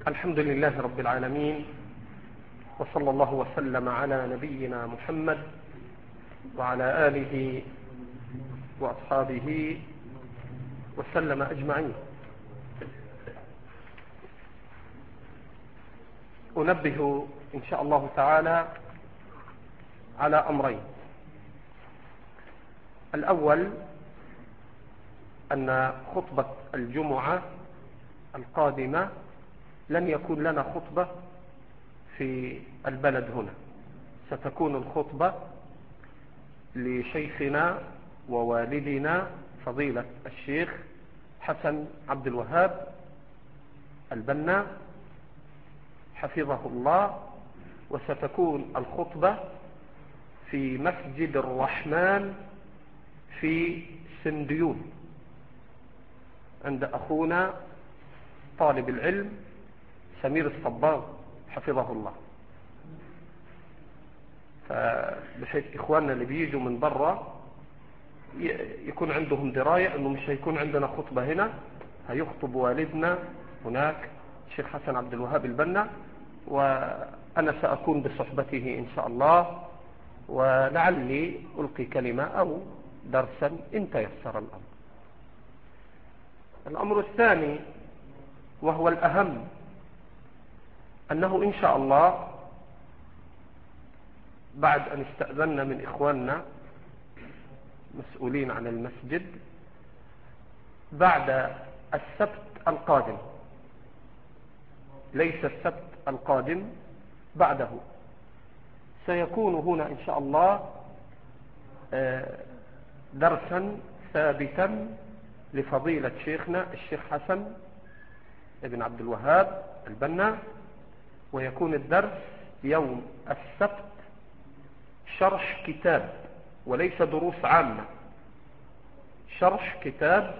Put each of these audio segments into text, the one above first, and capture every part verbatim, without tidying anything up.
الحمد لله رب العالمين، وصلى الله وسلم على نبينا محمد وعلى آله وأصحابه وسلم أجمعين. أنبه إن شاء الله تعالى على أمرين. الأول أن خطبة الجمعة القادمة لن يكون لنا خطبة في البلد هنا، ستكون الخطبة لشيخنا ووالدنا فضيلة الشيخ حسن عبد الوهاب البنا حفظه الله، وستكون الخطبة في مسجد الرحمن في سنديون عند أخونا طالب العلم سمير الصباغ حفظه الله. فبحيث إخواننا اللي بيجوا من برا يكون عندهم دراية أنه مش هيكون عندنا خطبة هنا، هيخطب والدنا هناك الشيخ حسن عبد الوهاب البنا، وأنا سأكون بصحبته إن شاء الله، ولعلي ألقي كلمة أو درسا إن تيسر الأمر. الأمر الثاني وهو الأهم أنه إن شاء الله بعد أن استأذنا من إخواننا مسؤولين عن المسجد، بعد السبت القادم، ليس السبت القادم بعده، سيكون هنا إن شاء الله درسا ثابتا لفضيلة شيخنا الشيخ حسن ابن عبد الوهاب البنا، ويكون الدرس يوم السبت شرح كتاب وليس دروس عامة، شرح كتاب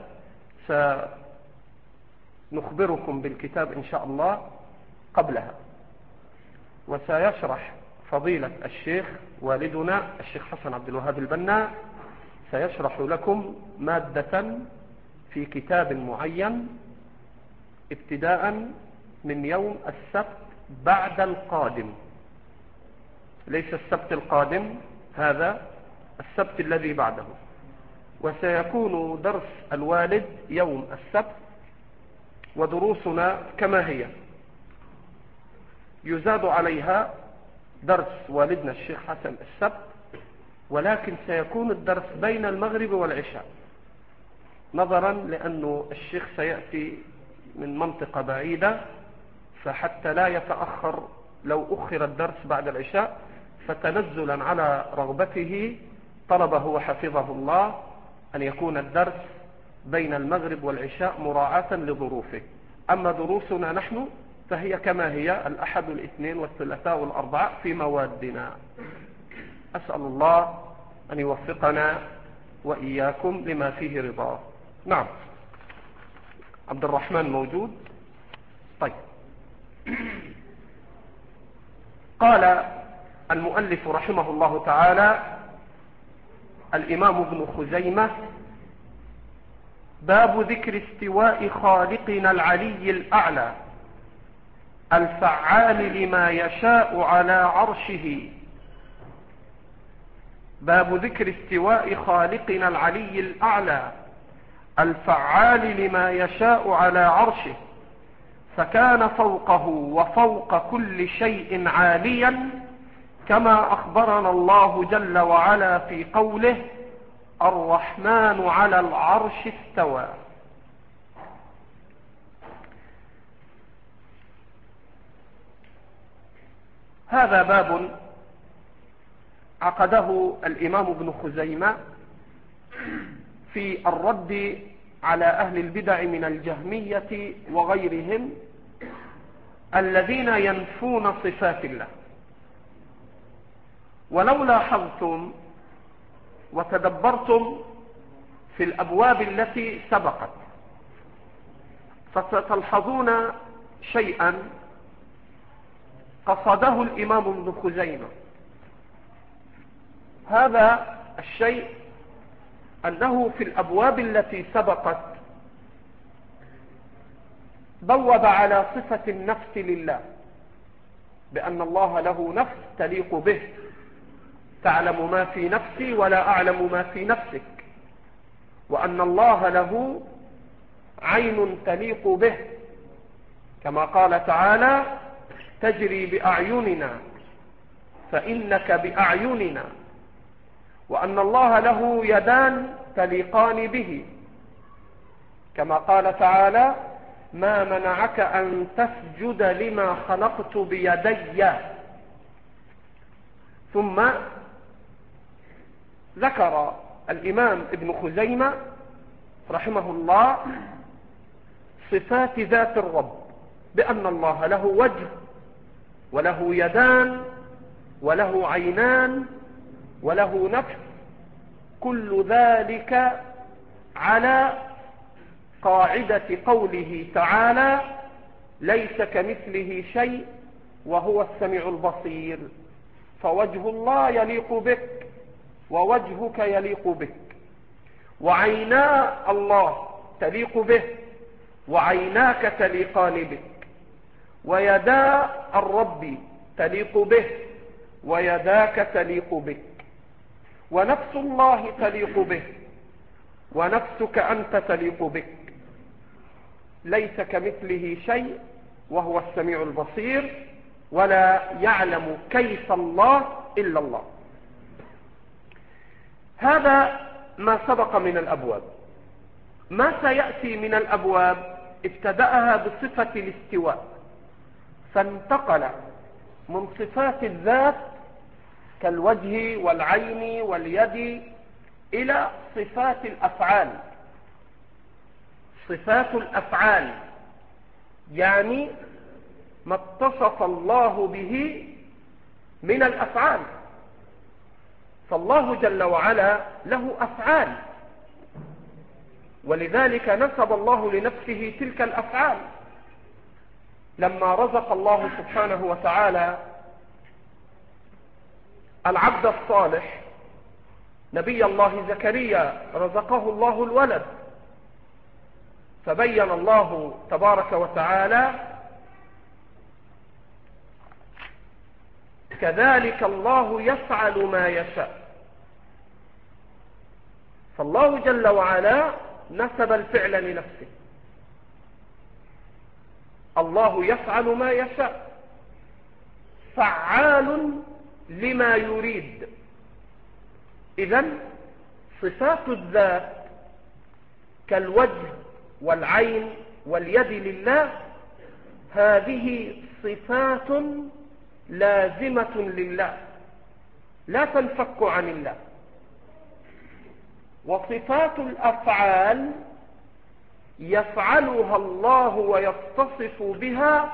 سنخبركم بالكتاب إن شاء الله قبلها. وسيشرح فضيلة الشيخ والدنا الشيخ حسن عبد الوهاب البنا، سيشرح لكم مادة في كتاب معين ابتداء من يوم السبت بعد القادم، ليس السبت القادم، هذا السبت الذي بعده. وسيكون درس الوالد يوم السبت، ودروسنا كما هي، يزاد عليها درس والدنا الشيخ حسن السبت، ولكن سيكون الدرس بين المغرب والعشاء، نظرا لأنه الشيخ سيأتي من منطقة بعيدة، فحتى لا يتأخر لو أخر الدرس بعد العشاء، فتنزلا على رغبته طلبه وحفظه الله أن يكون الدرس بين المغرب والعشاء مراعاة لظروفه. أما دروسنا نحن فهي كما هي، الأحد والاثنين والثلاثاء والأربعاء في موادنا. أسأل الله أن يوفقنا وإياكم لما فيه رضاه. نعم، عبد الرحمن موجود؟ طيب. قال المؤلف رحمه الله تعالى الإمام ابن خزيمة: باب ذكر استواء خالقنا العلي الأعلى الفعال لما يشاء على عرشه. باب ذكر استواء خالقنا العلي الأعلى الفعال لما يشاء على عرشه، فكان فوقه وفوق كل شيء عاليا، كما أخبرنا الله جل وعلا في قوله: الرحمن على العرش استوى. هذا باب عقده الإمام ابن خزيمة في الرد على أهل البدع من الجهمية وغيرهم الذين ينفون صفات الله. ولو لاحظتم وتدبرتم في الأبواب التي سبقت فستلحظون شيئا قصده الإمام ابن خزيمة. هذا الشيء أنه في الأبواب التي سبقت بوب على صفة النفس لله بأن الله له نفس تليق به، تعلم ما في نفسي ولا أعلم ما في نفسك، وأن الله له عين تليق به كما قال تعالى تجري بأعيننا فإنك بأعيننا، وأن الله له يدان تليقان به كما قال تعالى ما منعك أن تسجد لما خلقت بيدي. ثم ذكر الإمام ابن خزيمة رحمه الله صفات ذات الرب بأن الله له وجه وله يدان وله عينان وله نفس، كل ذلك على قاعدة قوله تعالى ليس كمثله شيء وهو السميع البصير، فوجه الله يليق بك ووجهك يليق بك، وعينا الله تليق به وعيناك تليقان بك، ويدا الرب تليق به ويداك تليق بك، ونفس الله تليق به ونفسك أنت تليق بك، ليس كمثله شيء وهو السميع البصير، ولا يعلم كيف الله إلا الله. هذا ما سبق من الأبواب. ما سيأتي من الأبواب ابتدأها بصفة الاستواء، فانتقل من صفات الذات كالوجه والعين واليد إلى صفات الأفعال. صفات الأفعال يعني ما اتصف الله به من الأفعال، فالله جل وعلا له أفعال، ولذلك نسب الله لنفسه تلك الأفعال. لما رزق الله سبحانه وتعالى العبد الصالح نبي الله زكريا رزقه الله الولد، فبين الله تبارك وتعالى كذلك الله يفعل ما يشاء، فالله جل وعلا نسب الفعل لنفسه، الله يفعل ما يشاء فعال لما يريد. إذن صفات الذات كالوجه والعين واليد لله هذه صفات لازمة لله لا تنفك عن الله. وصفات الأفعال يفعلها الله ويتصف بها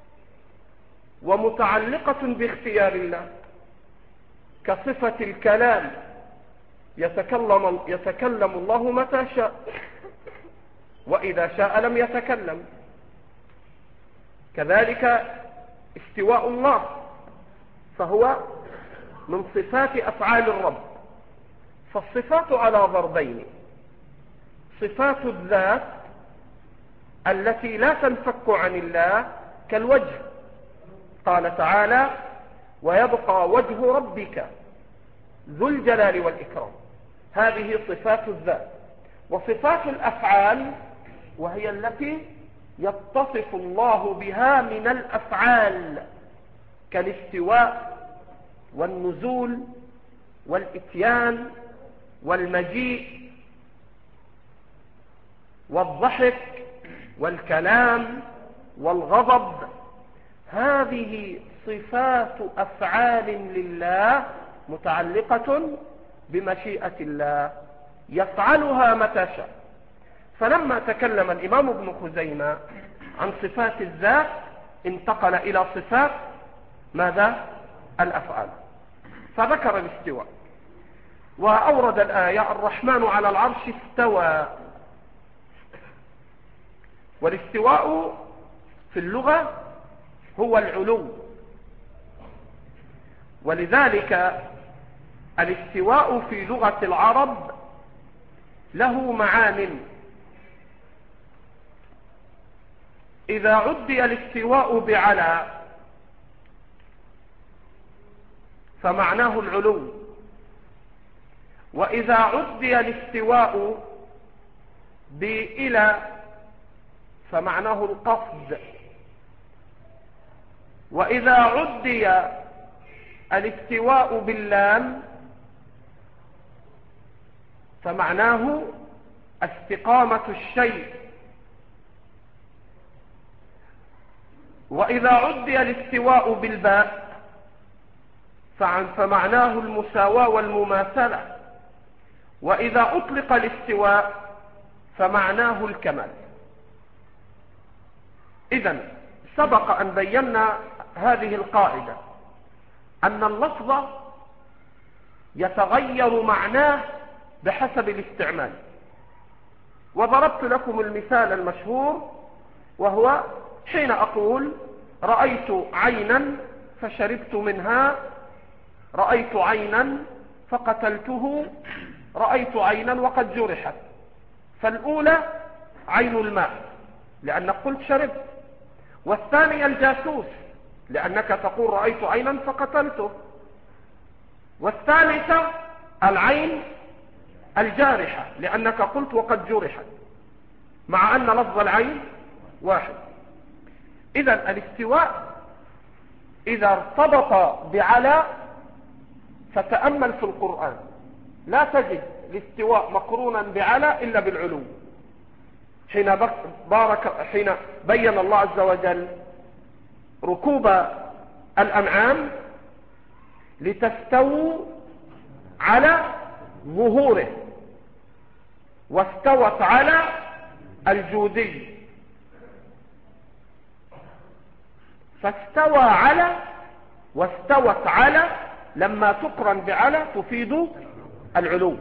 ومتعلقة باختيار الله، كصفة الكلام يتكلم, يتكلم الله متى شاء، وإذا شاء لم يتكلم. كذلك استواء الله فهو من صفات أفعال الرب. فالصفات على ضربين: صفات الذات التي لا تنفك عن الله كالوجه، قال تعالى ويبقى وجه ربك ذو الجلال والإكرام، هذه صفات الذات. وصفات الأفعال وهي التي يتصف الله بها من الأفعال كالاستواء والنزول والإتيان والمجيء والضحك والكلام والغضب، هذه صفات أفعال لله متعلقة بمشيئة الله يفعلها متى شاء. فلما تكلم الإمام ابن خزيمة عن صفات الذات انتقل إلى صفات ماذا؟ الأفعال، فذكر الاستواء وأورد الآية الرحمن على العرش استوى. والاستواء في اللغة هو العلو، ولذلك الاستواء في لغة العرب له معان. إذا عدي الاستواء بعلى فمعناه العلو، وإذا عدي الاستواء بإلى فمعناه القصد، وإذا عدي الاستواء باللام فمعناه استقامة الشيء، وإذا عدي الاستواء بالباء فمعناه المساواة والمماثلة، وإذا أطلق الاستواء فمعناه الكمال. إذن سبق أن بينا هذه القاعدة أن اللفظ يتغير معناه بحسب الاستعمال، وضربت لكم المثال المشهور وهو حين أقول رأيت عينا فشربت منها، رأيت عينا فقتلته، رأيت عينا وقد جرحت. فالأولى عين الماء لأنك قلت شربت، والثانية الجاسوس لأنك تقول رأيت عينا فقتلته، والثالثة العين الجارحة لأنك قلت وقد جرحت، مع أن لفظ العين واحد. إذن الاستواء إذا ارتبط بعلى فتأمل في القرآن لا تجد الاستواء مقرونا بعلى إلا بالعلو. حين بارك حين بين الله عز وجل ركوب الأنعام لتستووا على ظهوره، واستوت على الجودي، فاستوى على واستوت على لما تقرن بعلى تفيد العلو.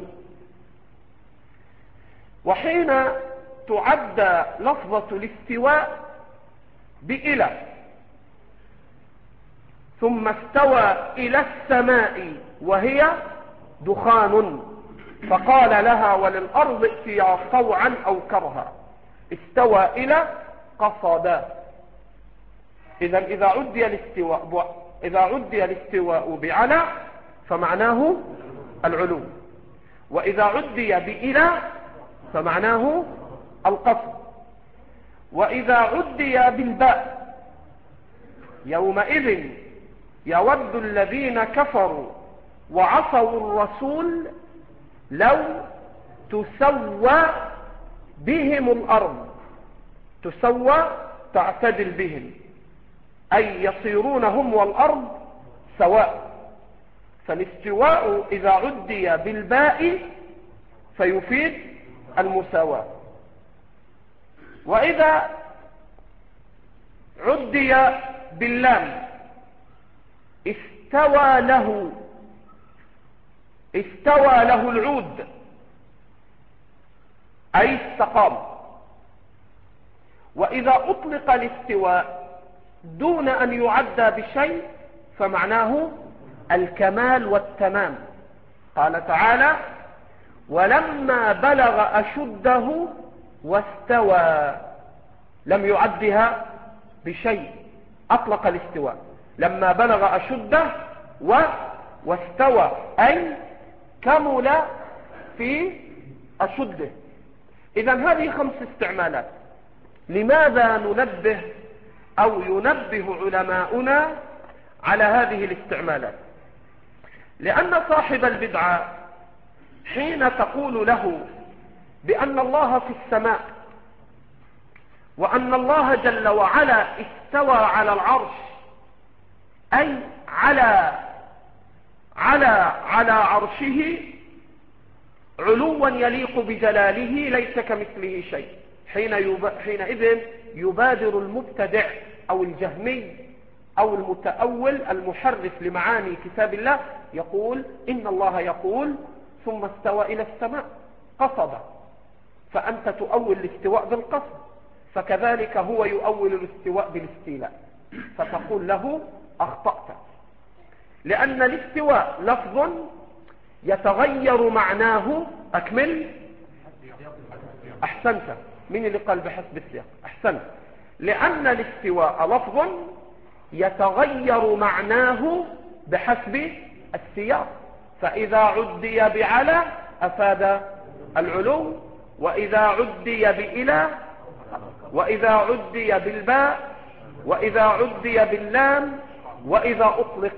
وحين تعدى لفظة الاستواء بإلى ثم استوى إلى السماء وهي دخان فقال لها وللأرض ائتيا طوعا أو كرها، استوى إلى قصدا. إذا إذا عدي الاستواء إذا عدي الاستواء بعلى فمعناه العلو، وإذا عدي بإلى فمعناه القصد، وإذا عدي بالباء يومئذ يود الذين كفروا وعصوا الرسول لو تسوى بهم الأرض. تسوى تعتدل بهم أي يصيرون هم والأرض سواء. فالاستواء إذا عدي بالباء فيفيد المساواة، وإذا عدي باللام استوى له استوى له العود أي استقام. وإذا أطلق الاستواء دون أن يعدى بشيء فمعناه الكمال والتمام. قال تعالى ولما بلغ أشده واستوى، لم يعدها بشيء، أطلق الاستواء لما بلغ أشده و واستوى أي كمل في أشده. إذن هذه خمس استعمالات. لماذا ننبه أو ينبه علماؤنا على هذه الاستعمالات؟ لأن صاحب البدعة حين تقول له بأن الله في السماء وأن الله جل وعلا استوى على العرش أي على على على عرشه علوا يليق بجلاله ليس كمثله شيء، حين يب... حينئذ يبادر المبتدع أو الجهمي أو المتأول المحرف لمعاني كتاب الله يقول إن الله يقول ثم استوى إلى السماء قصد، فأنت تؤول الاستواء بالقصد، فكذلك هو يؤول الاستواء بالاستيلاء، فتقول له أخطأت، لأن الاستواء لفظ يتغير معناه. أكمل. أحسنت. من اللي قال بحسب السياق؟ أحسنت. لأن الاستواء لفظ يتغير معناه بحسب السياق، فإذا عدي بعلى أفاد العلو، وإذا عدي بإلى، وإذا عدي بالباء، وإذا عدي باللام، وإذا أطلق.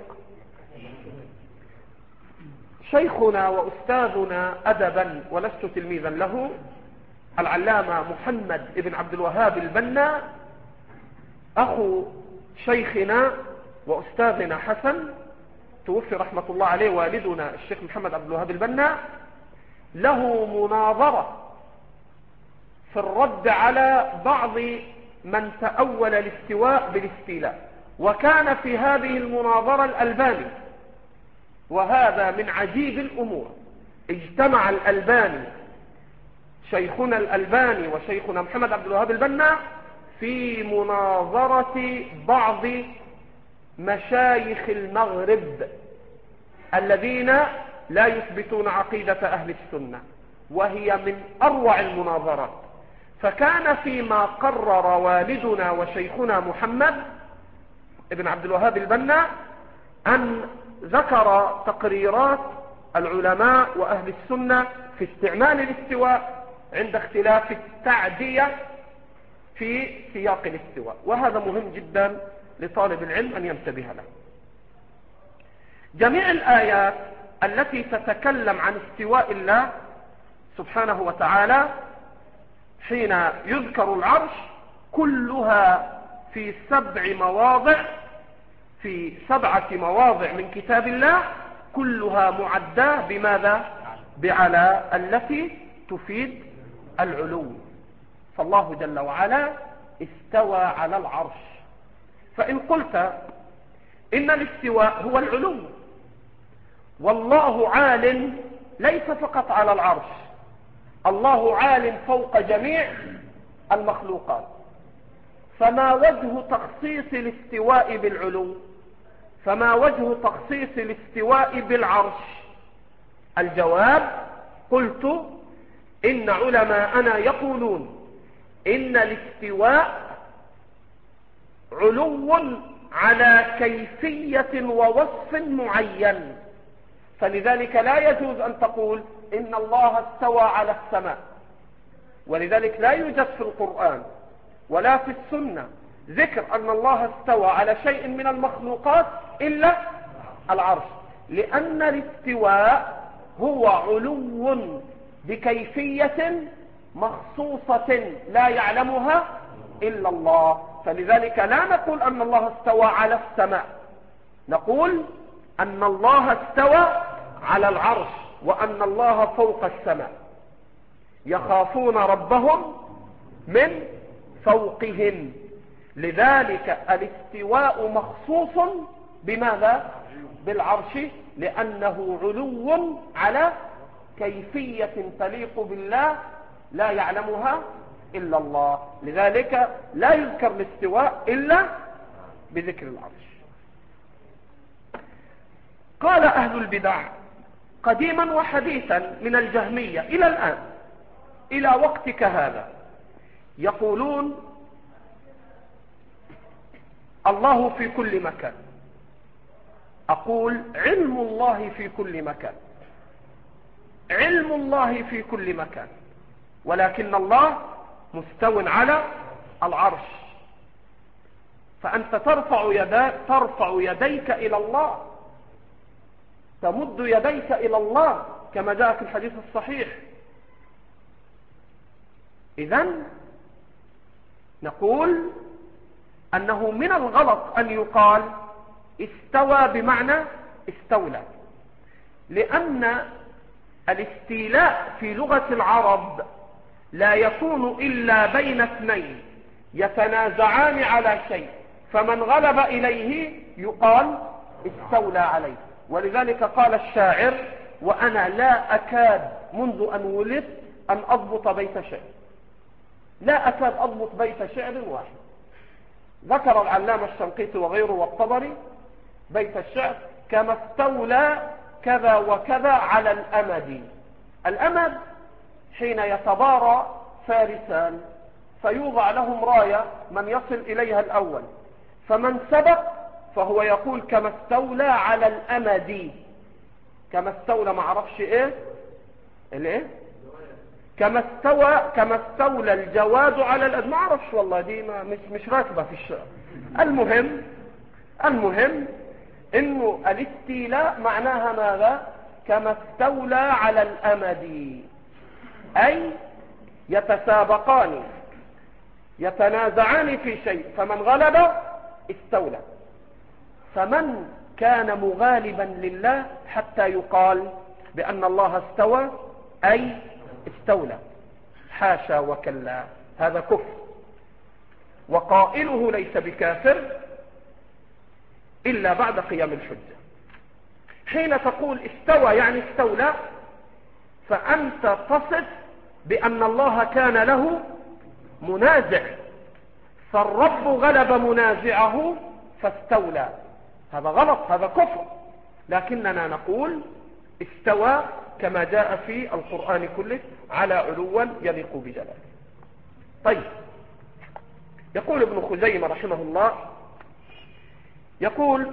شيخنا وأستاذنا أدبا ولست تلميذا له العلامة محمد بن عبد الوهاب البنا، أخو شيخنا وأستاذنا حسن، توفي رحمة الله عليه والدنا الشيخ محمد عبد الوهاب البنا، له مناظرة في الرد على بعض من تأول الاستواء بالاستيلاء، وكان في هذه المناظرة الألباني، وهذا من عجيب الأمور. اجتمع الألباني، شيخنا الألباني وشيخنا محمد عبد الوهاب البنا، في مناظرة بعض مشايخ المغرب الذين لا يثبتون عقيدة أهل السنة، وهي من أروع المناظرات. فكان فيما قرر والدنا وشيخنا محمد ابن عبد الوهاب البنا أن ذكر تقريرات العلماء وأهل السنة في استعمال الاستواء عند اختلاف التعدية في سياق الاستواء، وهذا مهم جدا لطالب العلم أن ينتبه له. جميع الآيات التي تتكلم عن استواء الله سبحانه وتعالى حين يذكر العرش كلها في سبع مواضع، في سبعة مواضع من كتاب الله، كلها معداه بماذا؟ بعلى، التي تفيد العلو. فالله جل وعلا استوى على العرش. فإن قلت إن الاستواء هو العلو، والله عال ليس فقط على العرش، الله عال فوق جميع المخلوقات، فما وجه تخصيص الاستواء بالعلو؟ فما وجه تخصيص الاستواء بالعرش؟ الجواب: قلت إن علماءنا يقولون إن الاستواء علو على كيفية ووصف معين، فلذلك لا يجوز أن تقول إن الله استوى على السماء، ولذلك لا يوجد في القرآن ولا في السنة ذكر أن الله استوى على شيء من المخلوقات إلا العرش، لأن الاستواء هو علو بكيفية مخصوصة لا يعلمها إلا الله. فلذلك لا نقول أن الله استوى على السماء، نقول أن الله استوى على العرش، وأن الله فوق السماء، يخافون ربهم من فوقهم. لذلك الاستواء مخصوص بماذا؟ بالعرش، لأنه علو على كيفية تليق بالله لا يعلمها إلا الله، لذلك لا يذكر الاستواء إلا بذكر العرش. قال أهل البدع قديما وحديثا من الجهمية إلى الآن إلى وقتك هذا، يقولون الله في كل مكان. أقول علم الله في كل مكان، علم الله في كل مكان، ولكن الله مستو على العرش. فأنت ترفع يديك, ترفع يديك إلى الله، تمد يديك إلى الله كما جاء في الحديث الصحيح. إذن نقول أنه من الغلط أن يقال استوى بمعنى استولى، لأن الاستيلاء في لغة العرب لا يكون إلا بين اثنين يتنازعان على شيء، فمن غلب إليه يقال استولى عليه. ولذلك قال الشاعر: وأنا لا أكاد منذ أن ولدت أن أضبط بيت شعر، لا أكاد أضبط بيت شعر واحد. ذكر العلامة الشنقيطي وغيره والطبري بيت الشعر: كما استولى كذا وكذا على الأمد. الأمد حين يتبارى فارسان فيوضع لهم راية من يصل إليها الأول، فمن سبق فهو يقول كما استولى على الأمد، كما استولى ما عرفش ايه الايه كما استوى كما استولى الجواد على الأمد، ما عرفش والله دي ما مش مش راكبة في الشعر. المهم المهم انه الاستيلاء معناها ماذا؟ كما استولى على الأمد، أي يتسابقان يتنازعان في شيء، فمن غلب استولى. فمن كان مغالبا لله حتى يقال بأن الله استوى أي استولى، حاشا وكلا، هذا كفر، وقائله ليس بكافر إلا بعد قيام الحجة. حين تقول استوى يعني استولى، فأنت تصف بأن الله كان له منازع، فالرب غلب منازعه فاستولى، هذا غلط، هذا كفر. لكننا نقول استوى كما جاء في القرآن كله على علوا يليق بجلاله. طيب، يقول ابن خزيمة رحمه الله، يقول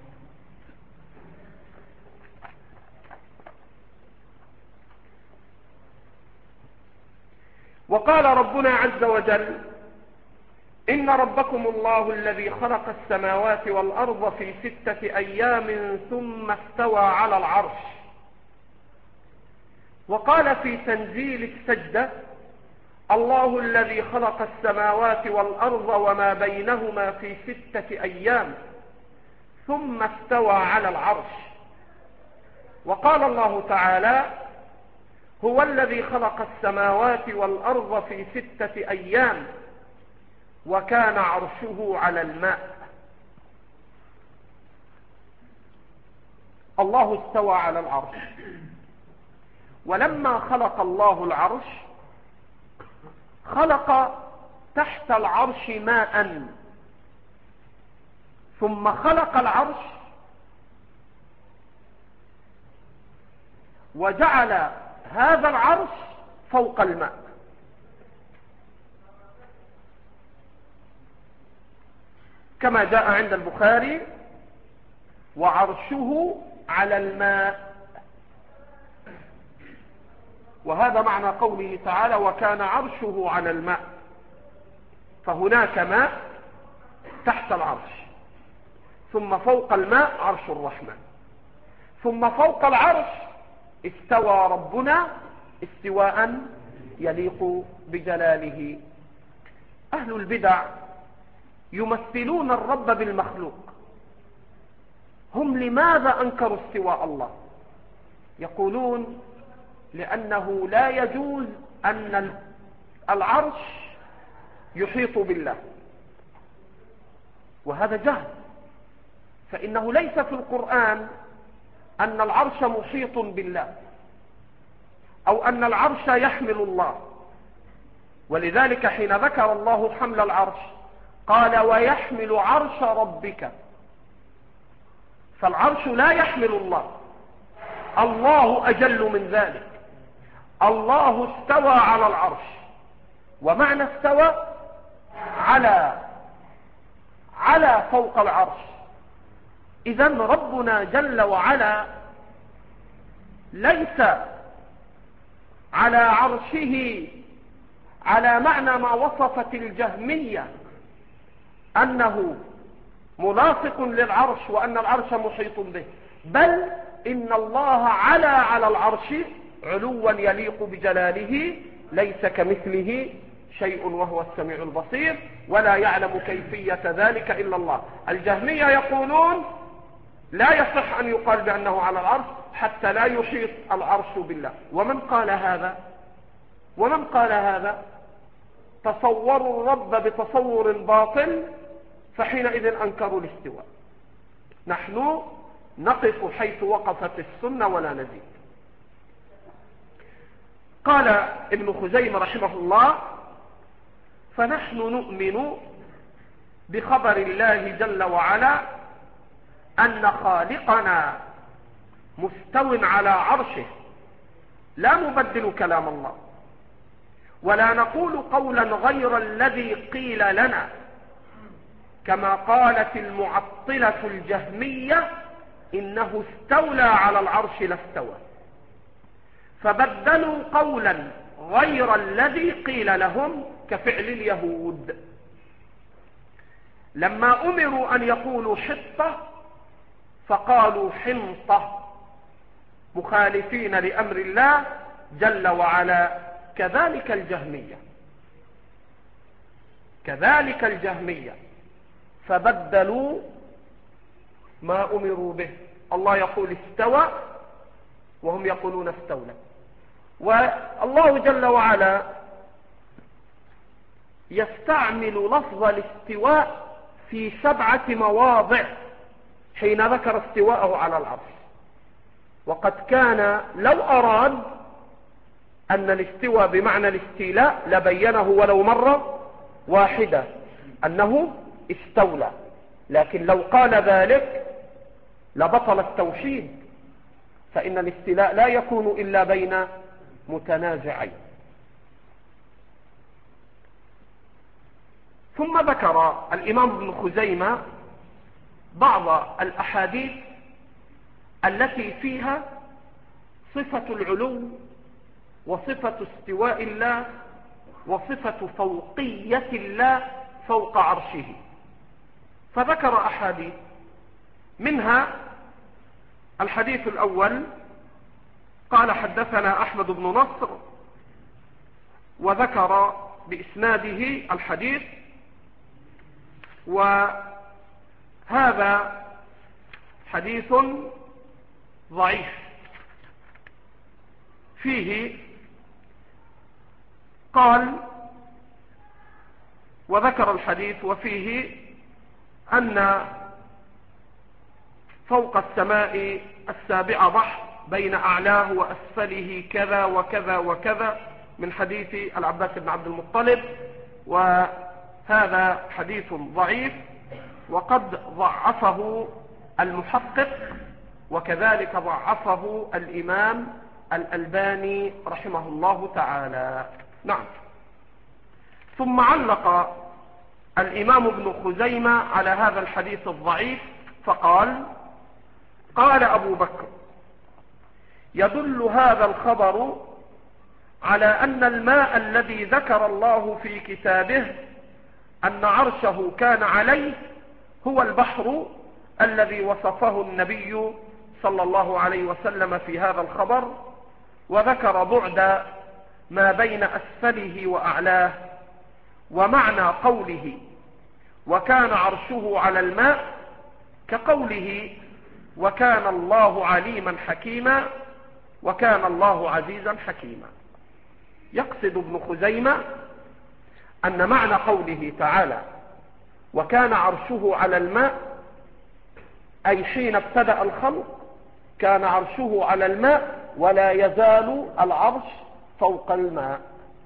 وقال ربنا عز وجل إن ربكم الله الذي خلق السماوات والأرض في ستة أيام ثم استوى على العرش. وقال في تنزيل السجدة الله الذي خلق السماوات والأرض وما بينهما في ستة أيام ثم استوى على العرش. وقال الله تعالى هو الذي خلق السماوات والأرض في ستة أيام وكان عرشه على الماء. الله استوى على العرش، ولما خلق الله العرش خلق تحت العرش ماء، ثم خلق العرش وجعل هذا العرش فوق الماء. كما جاء عند البخاري وعرشه على الماء، وهذا معنى قوله تعالى وكان عرشه على الماء، فهناك ماء تحت العرش، ثم فوق الماء عرش الرحمن، ثم فوق العرش استوى ربنا استواء يليق بجلاله. أهل البدع يمثلون الرب بالمخلوق. هم لماذا أنكروا استواء الله؟ يقولون لأنه لا يجوز أن العرش يحيط بالله، وهذا جهل، فإنه ليس في القرآن أن العرش محيط بالله أو أن العرش يحمل الله. ولذلك حين ذكر الله حمل العرش قال ويحمل عرش ربك، فالعرش لا يحمل الله، الله أجل من ذلك. الله استوى على العرش، ومعنى استوى على على فوق العرش. إذن ربنا جل وعلا ليس على عرشه على معنى ما وصفت الجهمية أنه ملاصق للعرش وأن العرش محيط به، بل إن الله علا على العرش علوا يليق بجلاله، ليس كمثله شيء وهو السميع البصير، ولا يعلم كيفية ذلك إلا الله. الجهمية يقولون لا يصح أن يقال بأنه على العرش حتى لا يحيط العرش بالله. ومن قال هذا ومن قال هذا تصوروا الرب بتصور باطل، فحينئذ أنكروا الاستواء. نحن نقف حيث وقفت السنة ولا نزيد. قال ابن خزيمة رحمه الله فنحن نؤمن بخبر الله جل وعلا أن خالقنا مستو على عرشه، لا نبدل كلام الله، ولا نقول قولا غير الذي قيل لنا، كما قالت المعطلة الجهمية إنه استولى على العرش لا استوى، فبدلوا قولا غير الذي قيل لهم كفعل اليهود لما أمروا أن يقولوا حطة فقالوا حنطة، مخالفين لأمر الله جل وعلا. كذلك الجهمية كذلك الجهمية فبدلوا ما أمروا به. الله يقول استوى وهم يقولون استولى. والله جل وعلا يستعمل لفظ الاستواء في سبعة مواضع حين ذكر استواءه على العرش، وقد كان لو أراد أن الاستواء بمعنى الاستيلاء لبينه ولو مرة واحدة أنه استولى، لكن لو قال ذلك لبطل التوحيد، فإن الاستيلاء لا يكون إلا بين متنازعين. ثم ذكر الإمام ابن خزيمة بعض الأحاديث التي فيها صفة العلو وصفة استواء الله وصفة فوقية الله فوق عرشه، فذكر أحاديث منها الحديث الأول قال حدثنا أحمد بن نصر، وذكر بإسناده الحديث، وهذا حديث ضعيف فيه قال وذكر الحديث وفيه أن فوق السماء السابعة بحر بين أعلاه وأسفله كذا وكذا وكذا من حديث العباس بن عبد المطلب، وهذا حديث ضعيف وقد ضعفه المحقق وكذلك ضعفه الإمام الألباني رحمه الله تعالى. نعم. ثم علق الإمام ابن خزيمة على هذا الحديث الضعيف فقال: قال أبو بكر: يدل هذا الخبر على أن الماء الذي ذكر الله في كتابه أن عرشه كان عليه هو البحر الذي وصفه النبي صلى الله عليه وسلم في هذا الخبر، وذكر بعد ما بين أسفله وأعلاه. ومعنى قوله وكان عرشه على الماء كقوله وكان الله عليما حكيما وكان الله عزيزا حكيما. يقصد ابن خزيمة أن معنى قوله تعالى وكان عرشه على الماء أي حين ابتدأ الخلق كان عرشه على الماء ولا يزال العرش فوق الماء.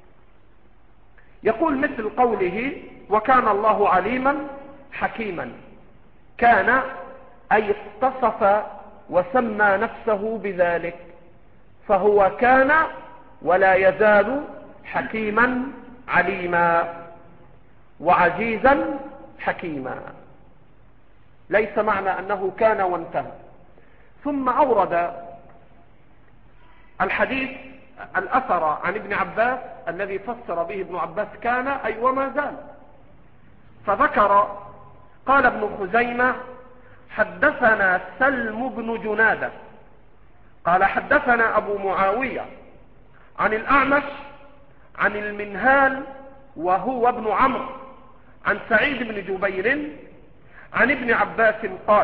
يقول مثل قوله وكان الله عليما حكيما، كان أي اتصف وسمى نفسه بذلك، فهو كان ولا يزال حكيما عليما وعزيزا حكيما، ليس معنى أنه كان وانتهى. ثم أورد الحديث الأثر عن ابن عباس الذي فسر به ابن عباس كان أي وما زال، فذكر قال ابن خزيمة: حدثنا سلم بن جنادة قال حدثنا أبو معاوية عن الأعمش عن المنهال وهو ابن عمرو عن سعيد بن جبير عن ابن عباس قال: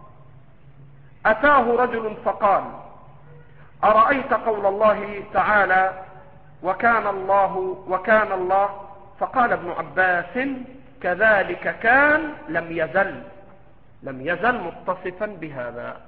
أتاه رجل فقال: أرأيت قول الله تعالى وكان الله وكان الله؟ فقال ابن عباس: كذلك كان لم يزل لم يزل متصفا بهذا.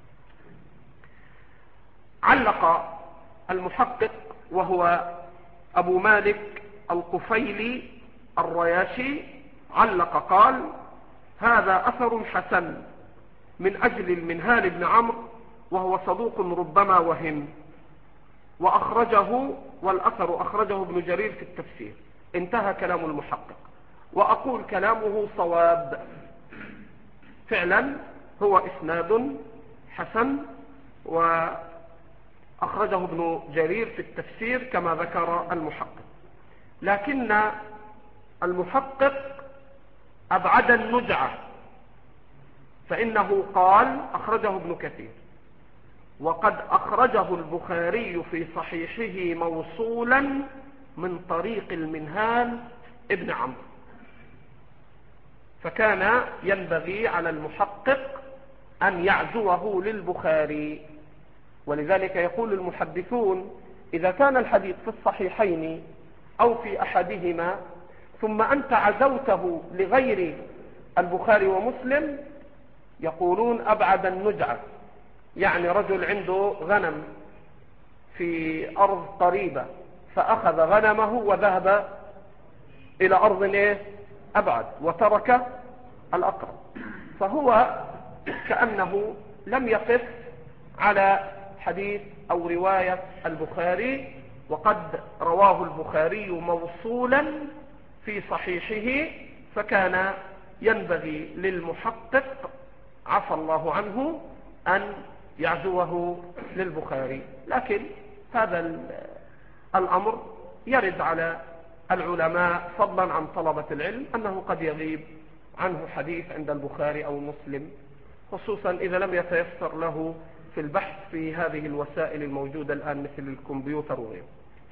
علق المحقق وهو أبو مالك القفيلي الرياشي علق قال: هذا أثر حسن من أجل المنهال بن عمرو وهو صدوق ربما وهم، وأخرجه والأثر أخرجه ابن جرير في التفسير. انتهى كلام المحقق، وأقول كلامه صواب فعلا، هو إسناد حسن، وأخرجه ابن جرير في التفسير كما ذكر المحقق. لكن المحقق أبعد النجعة، فإنه قال أخرجه ابن كثير وقد أخرجه البخاري في صحيحه موصولا من طريق المنهال ابن عمرو، فكان ينبغي على المحقق أن يعزوه للبخاري. ولذلك يقول المحدثون إذا كان الحديث في الصحيحين أو في أحدهما ثم أنت عزوته لغير البخاري ومسلم، يقولون أبعد النجعة، يعني رجل عنده غنم في أرض قريبة فأخذ غنمه وذهب إلى أرض إيه؟ أبعد وترك الأقرب، فهو كأنه لم يقف على حديث أو رواية البخاري، وقد رواه البخاري موصولا في صحيحه، فكان ينبغي للمحقق عفى الله عنه أن يعزوه للبخاري. لكن هذا الأمر يرد على العلماء فضلا عن طلبة العلم أنه قد يغيب عنه حديث عند البخاري أو مسلم، خصوصا إذا لم يتيسر له في البحث في هذه الوسائل الموجودة الآن مثل الكمبيوتر وغيره.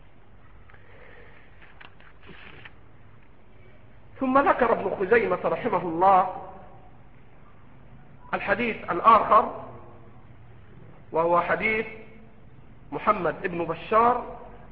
ثم ذكر ابن خزيمة رحمه الله الحديث الآخر، وهو حديث محمد ابن بشار،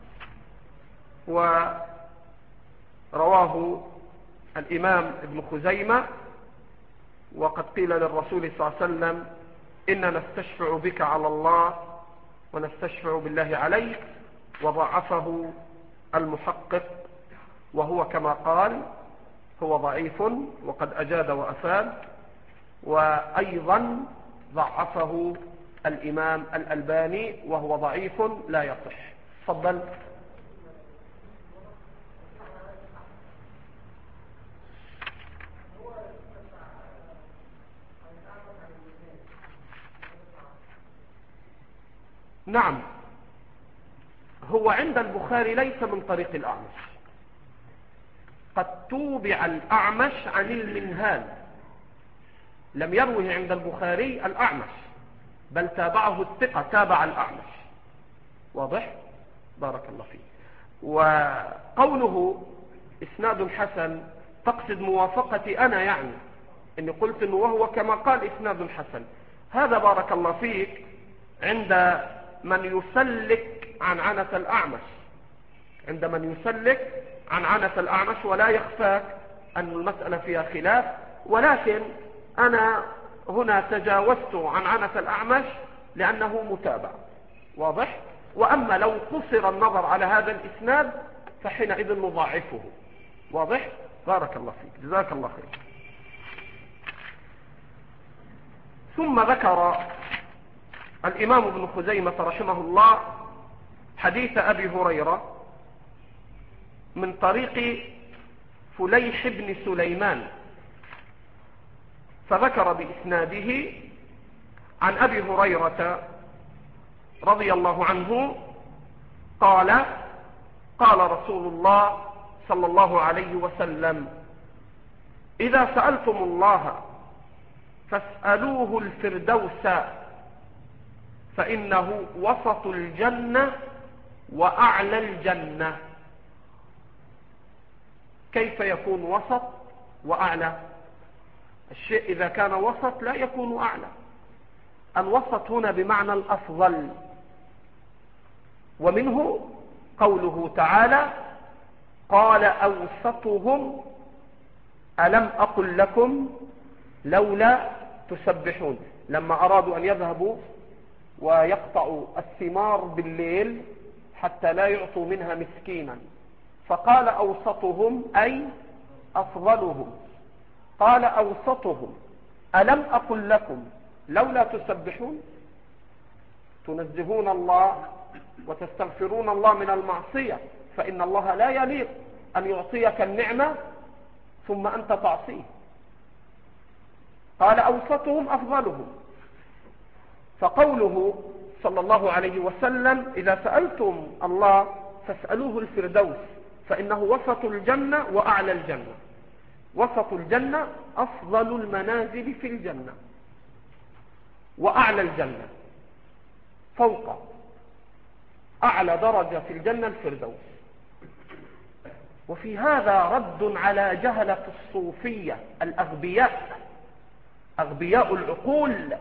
ورواه الإمام ابن خزيمة، وقد قيل للرسول صلى الله عليه وسلم إننا نستشفع بك على الله ونستشفع بالله عليك، وضعفه المحقق وهو كما قال هو ضعيف وقد أجاد وأفاد، وأيضا ضعفه الإمام الألباني وهو ضعيف لا يصح. تفضل. نعم، هو عند البخاري ليس من طريق الأعمش، قد توبع الأعمش عن المنهال، لم يروه عند البخاري الأعمش بل تابعه الثقة تابع الأعمش. واضح؟ بارك الله فيه. وقوله إسناد حسن تقصد موافقتي أنا، يعني إني قلت إنه وهو كما قال إسناد حسن. هذا بارك الله فيك عند من يسلك عن عنة الأعمش، عند من يسلك عن عنة الأعمش، ولا يخفاك أن المسألة فيها خلاف، ولكن أنا هنا تجاوزت عن عنة الأعمش لأنه متابع. واضح؟ وأما لو قصر النظر على هذا الإسناد فحينئذ نضاعفه. واضح؟ بارك الله فيك، جزاك الله خير. ثم ذكر الإمام ابن خزيمة رحمه الله حديث أبي هريرة من طريق فليح بن سليمان، فذكر بإسناده عن أبي هريرة رضي الله عنه قال قال رسول الله صلى الله عليه وسلم إذا سألتم الله فاسألوه الفردوس فإنه وسط الجنة وأعلى الجنة. كيف يكون وسط وأعلى؟ الشيء إذا كان وسط لا يكون أعلى. الوسط هنا بمعنى الأفضل، ومنه قوله تعالى قال أوسطهم ألم أقل لكم لولا تسبحون، لما أرادوا أن يذهبوا ويقطعوا الثمار بالليل حتى لا يعطوا منها مسكينا، فقال أوسطهم أي أفضلهم. قال أوسطهم ألم أقل لكم لولا تسبحون، تنزهون الله وتستغفرون الله من المعصية، فإن الله لا يليق أن يعطيك النعمة ثم أنت تعصيه. قال أوسطهم أفضلهم. فقوله صلى الله عليه وسلم إذا سألتم الله فاسألوه الفردوس فإنه وسط الجنة وأعلى الجنة. وسط الجنة أفضل المنازل في الجنة، وأعلى الجنة فوق أعلى درجة في الجنة الفردوس. وفي هذا رد على جهلة الصوفية الأغبياء، أغبياء العقول،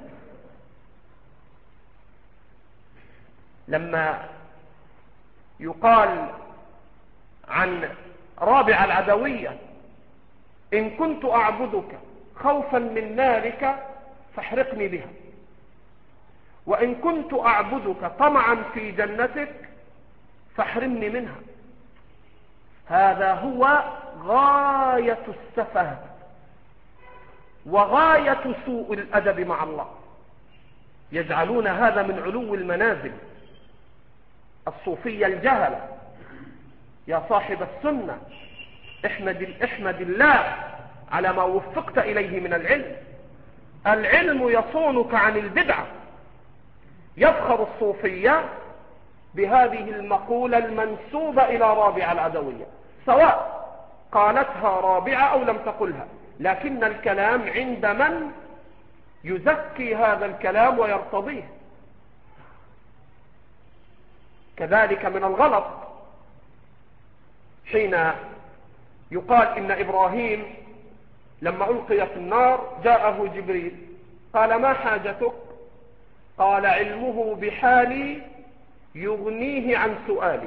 لما يقال عن رابعة العدوية إن كنت أعبدك خوفا من نارك فاحرقني بها، وإن كنت أعبدك طمعا في جنتك فاحرمني منها. هذا هو غاية السفه وغاية سوء الأدب مع الله. يجعلون هذا من علو المنازل. الصوفية الجهلة، يا صاحب السنة احمد, احمد الله على ما وفقت إليه من العلم. العلم يصونك عن البدعة. يفخر الصوفية بهذه المقولة المنسوبة إلى رابعة العدوية، سواء قالتها رابعة أو لم تقلها، لكن الكلام عند من يزكي هذا الكلام ويرتضيه. كذلك من الغلط حين يقال إن إبراهيم لما ألقي في النار جاءه جبريل قال ما حاجتك؟ قال علمه بحالي يغنيه عن سؤالي.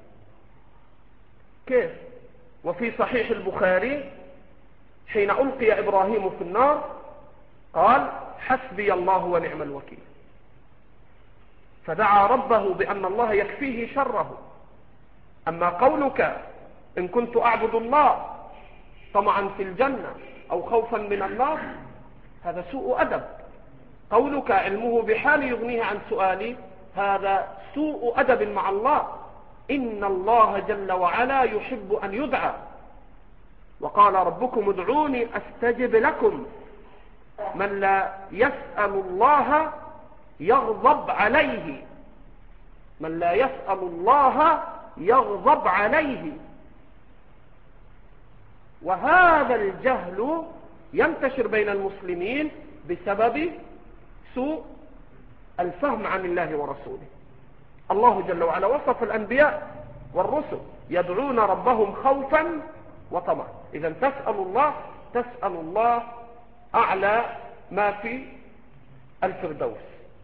كيف؟ وفي صحيح البخاري حين ألقي إبراهيم في النار قال حسبي الله ونعم الوكيل، فدعا ربه بأن الله يكفيه شره. أما قولك إن كنت أعبد الله طمعا في الجنة أو خوفا من النار هذا سوء أدب. قولك علمه بحالي يغنيه عن سؤالي هذا سوء أدب مع الله. إن الله جل وعلا يحب أن يدعى، وقال ربكم ادعوني أستجب لكم. من لا يسأل الله يغضب عليه، من لا يسأل الله يغضب عليه. وهذا الجهل ينتشر بين المسلمين بسبب سوء الفهم عن الله ورسوله. الله جل وعلا وصف الأنبياء والرسل يدعون ربهم خوفا وطمعا. إذا تسأل الله تسأل الله أعلى ما في الفردوس.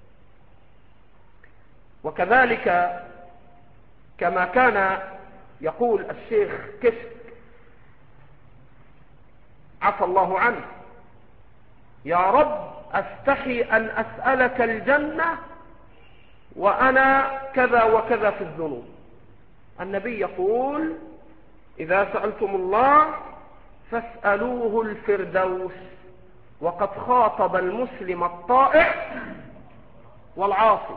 وكذلك كما كان يقول الشيخ كشك عفى الله عنه يا رب أستحي أن أسألك الجنة وأنا كذا وكذا في الذنوب. النبي يقول إذا سألتم الله فاسألوه الفردوس، وقد خاطب المسلم الطائع والعاصي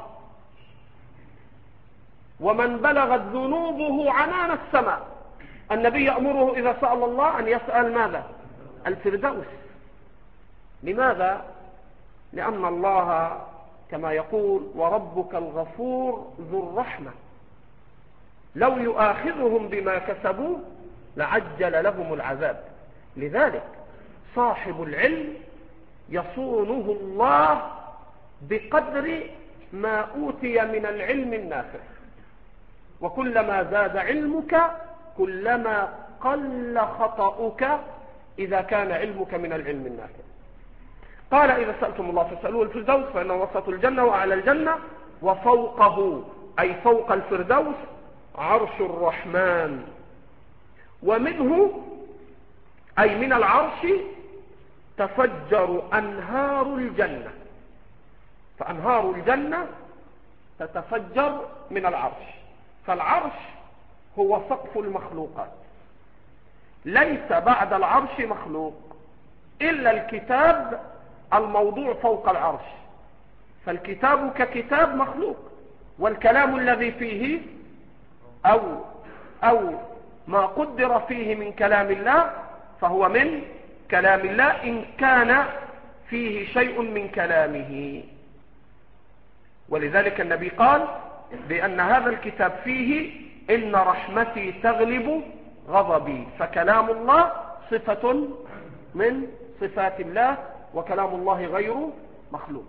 ومن بلغت ذنوبه عنان السماء. النبي يأمره إذا سأل الله أن يسأل ماذا؟ الفردوس. لماذا؟ لأن الله كما يقول وربك الغفور ذو الرحمة لو يؤاخذهم بما كسبوا لعجل لهم العذاب. لذلك صاحب العلم يصونه الله بقدر ما أوتي من العلم النافع، وكلما زاد علمك كلما قل خطأك إذا كان علمك من العلم النافع. قال إذا سألتم الله فاسألوه الفردوس فإنه وسط الجنة وأعلى الجنة وفوقه أي فوق الفردوس عرش الرحمن، ومنه أي من العرش تفجر أنهار الجنة. فأنهار الجنة تتفجر من العرش. فالعرش هو سقف المخلوقات، ليس بعد العرش مخلوق إلا الكتاب الموضوع فوق العرش، فالكتاب ككتاب مخلوق والكلام الذي فيه أو, أو ما قدر فيه من كلام الله فهو من كلام الله إن كان فيه شيء من كلامه. ولذلك النبي قال بأن هذا الكتاب فيه إن رحمتي تغلب غضبي، فكلام الله صفة من صفات الله، وكلام الله غير مخلوق.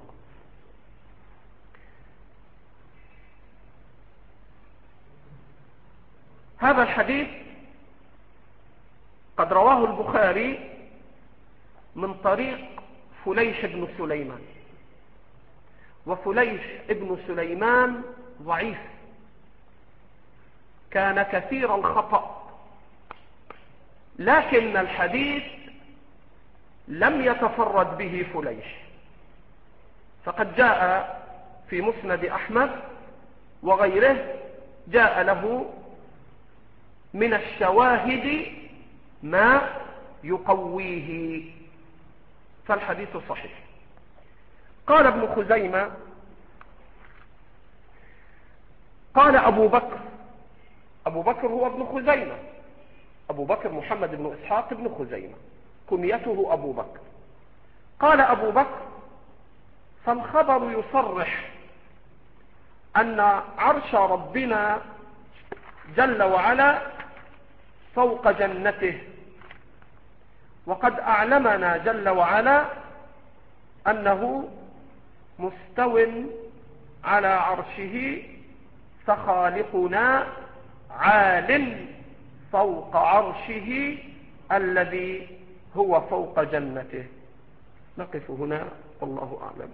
هذا الحديث قد رواه البخاري من طريق فليح بن سليمان، وفليح بن سليمان ضعيف، كان كثير الخطأ، لكن الحديث لم يتفرد به فليح، فقد جاء في مسند أحمد وغيره جاء له من الشواهد ما يقويه، فالحديث صحيح. قال ابن خزيمة قال أبو بكر، أبو بكر هو ابن خزيمة، أبو بكر محمد بن إسحاق بن خزيمة كنيته أبو بكر. قال أبو بكر: فالخبر يصرح أن عرش ربنا جل وعلا فوق جنته، وقد أعلمنا جل وعلا أنه مستو على عرشه، فخالقنا عال فوق عرشه الذي هو فوق جنته. نقف هنا والله أعلم.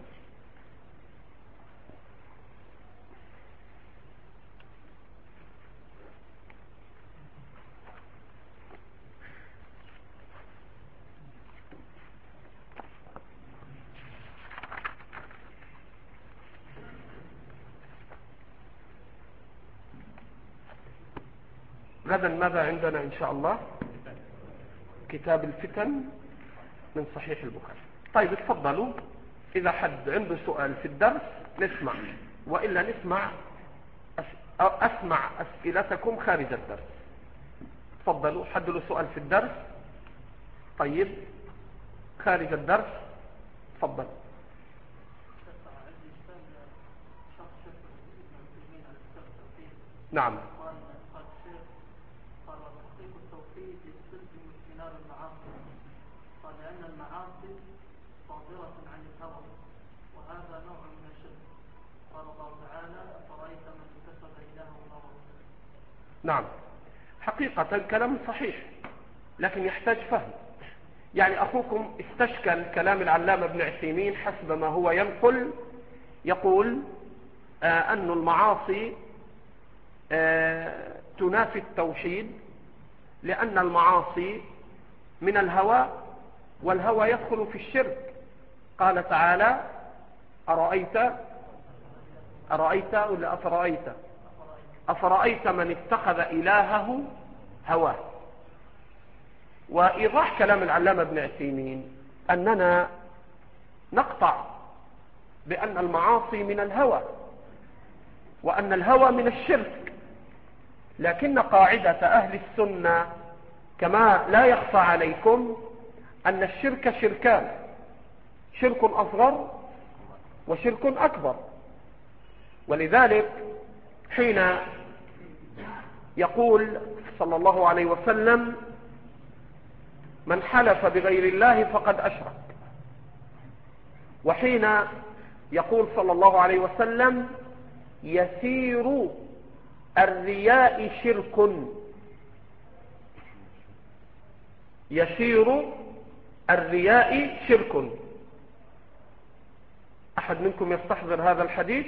غدا ماذا عندنا إن شاء الله؟ كتاب الفتن من صحيح البخاري. طيب اتفضلوا، إذا حد عنده سؤال في الدرس نسمع، وإلا نسمع أسمع أسئلتكم خارج الدرس. تفضلوا، حد له سؤال في الدرس؟ طيب خارج الدرس تفضل. نعم. لأن المعاصي صادرة عن الهوى، وهذا نوع من الشرك. قال الله تعالى: أفرأيت من اتخذ إلهه هواه. نعم، حقيقة كلام صحيح، لكن يحتاج فهم. يعني أخوكم استشكل كلام العلامة ابن عثيمين حسب ما هو ينقل، يقول آه أن المعاصي آه تنافي التوحيد، لأن المعاصي من الهوى، والهوى يدخل في الشرك. قال تعالى: أرأيت أرأيت ولا أفرأيت أفرأيت من اتخذ إلهه هواه. وإيضاح كلام العلامة ابن عثيمين أننا نقطع بأن المعاصي من الهوى، وأن الهوى من الشرك، لكن قاعدة أهل السنة كما لا يخفى عليكم أن الشرك شركان: شرك أصغر وشرك أكبر. ولذلك حين يقول صلى الله عليه وسلم: من حلف بغير الله فقد أشرك، وحين يقول صلى الله عليه وسلم: يسير الرياء شرك، يسير الرياء شرك. أحد منكم يستحضر هذا الحديث؟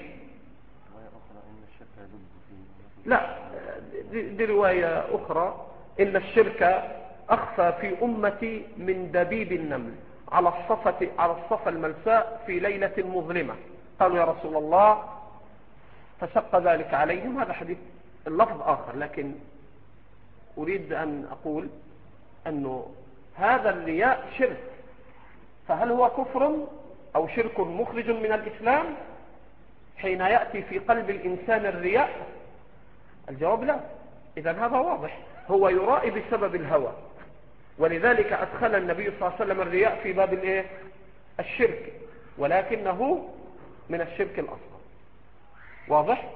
لا، دي, دي رواية أخرى: إن الشرك أخفى في أمتي من دبيب النمل على الصفة على الصفة الملساء في ليلة مظلمة. قالوا: يا رسول الله، فشق ذلك عليهم. هذا حديث اللفظ آخر، لكن أريد أن أقول أنه هذا الرياء شرك، فهل هو كفر أو شرك مخرج من الإسلام؟ حين يأتي في قلب الإنسان الرياء؟ الجواب لا. إذا هذا واضح، هو يرائي بسبب الهوى، ولذلك أدخل النبي صلى الله عليه وسلم الرياء في باب الايه؟ الشرك، ولكنه من الشرك الأصغر. واضح؟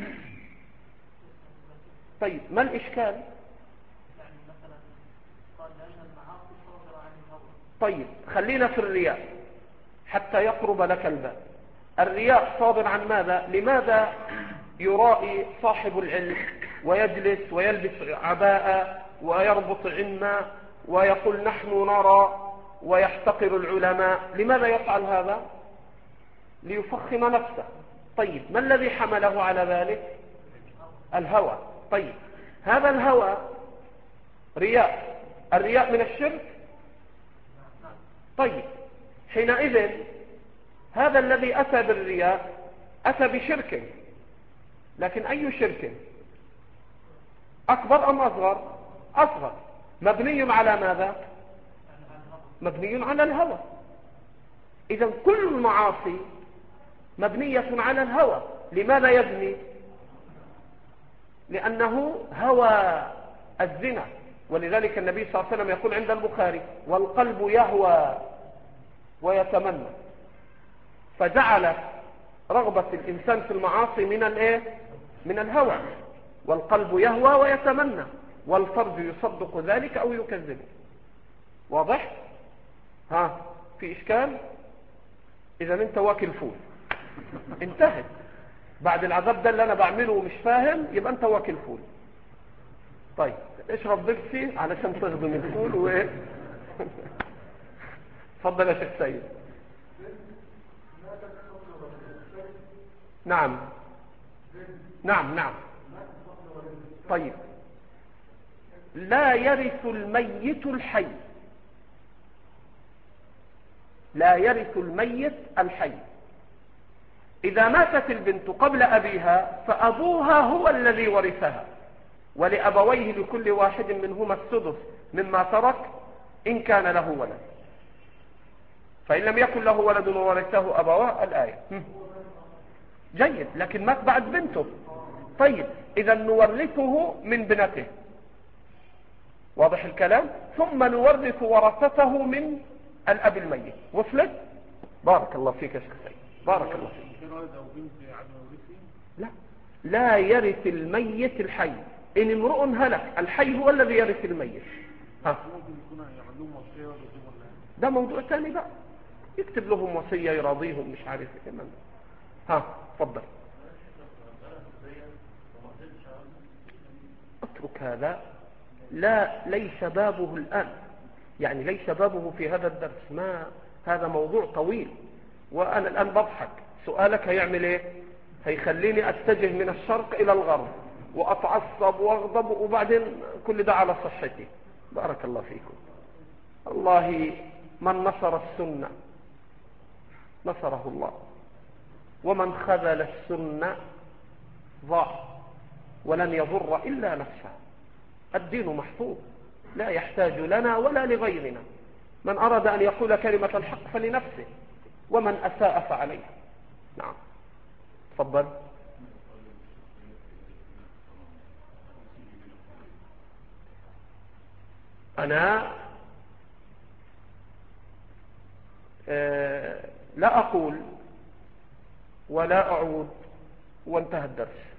طيب ما الإشكال؟ يعني مثلا قال لأن المعاصي صادرة عن الهوى. طيب خلينا في الرياء حتى يقرب لك الباب. الرياء صادر عن ماذا؟ لماذا يرائي صاحب العلم ويجلس ويلبس عباءة ويربط عما ويقول نحن نرى ويحتقر العلماء؟ لماذا يفعل هذا؟ ليفخم نفسه. طيب ما الذي حمله على ذلك؟ الهوى. طيب هذا الهوى رياء، الرياء من الشرك. طيب حينئذ هذا الذي أتى بالرياء أتى بشرك، لكن أي شرك؟ أكبر أم أصغر؟ أصغر. مبني على ماذا؟ مبني على الهوى. إذن كل المعاصي مبنية على الهوى. لماذا يبني؟ لأنه هوى الزنا، ولذلك النبي صلى الله عليه وسلم يقول عند البخاري والقلب يهوى ويتمنى، فجعل رغبة الإنسان في المعاصي من الايه؟ من الهوى. والقلب يهوى ويتمنى، والفرج يصدق ذلك أو يكذبه. واضح؟ ها في إشكال؟ إذا أنت واكل فول انتهت. بعد العذاب ده اللي أنا بعمله ومش فاهم، يبقى أنت واكل فول. طيب اشرب بيبسي علشان تهضم الفول و اتفضل يا شيخ سيد. نعم نعم نعم. طيب لا يرث الميت الحي، لا يرث الميت الحي. إذا ماتت البنت قبل أبيها فأبوها هو الذي ورثها، ولأبويه لكل واحد منهما السدس مما ترك إن كان له ولد، فإن لم يكن له ولد وورثه أبواه الآية. جيد، لكن مات بعد بنته. طيب إذا نورثه من بنته. واضح الكلام؟ ثم نورث ورثته من الأب الميت. وصلت؟ بارك الله فيك يا شيخ سيد، بارك الله فيك. لا، لا يرث الميت الحي. إن امرؤ هلك الحي هو الذي يرث الميت. ها ده موضوع ثاني بقى، يكتب لهم وصية يراضيهم مش عارف ايه. ها تفضل. اترك هذا، لا ليس بابه الآن، يعني ليس بابه في هذا الدرس. ما هذا موضوع طويل، وأنا الآن بضحك. سؤالك هيعمل ايه؟ هيخليني أتجه من الشرق إلى الغرب وأتعصب وأغضب، وبعدين كل ده على صحتي. بارك الله فيكم. الله من نصر السنة نصره الله، ومن خذل السنة ضاع ولن يضر إلا نفسه. الدين محفوظ لا يحتاج لنا ولا لغيرنا. من أراد أن يقول كلمة الحق فلنفسه، ومن أساء فعليه. نعم تفضل. أنا آه لا أقول ولا أعود وانتهى الدرس.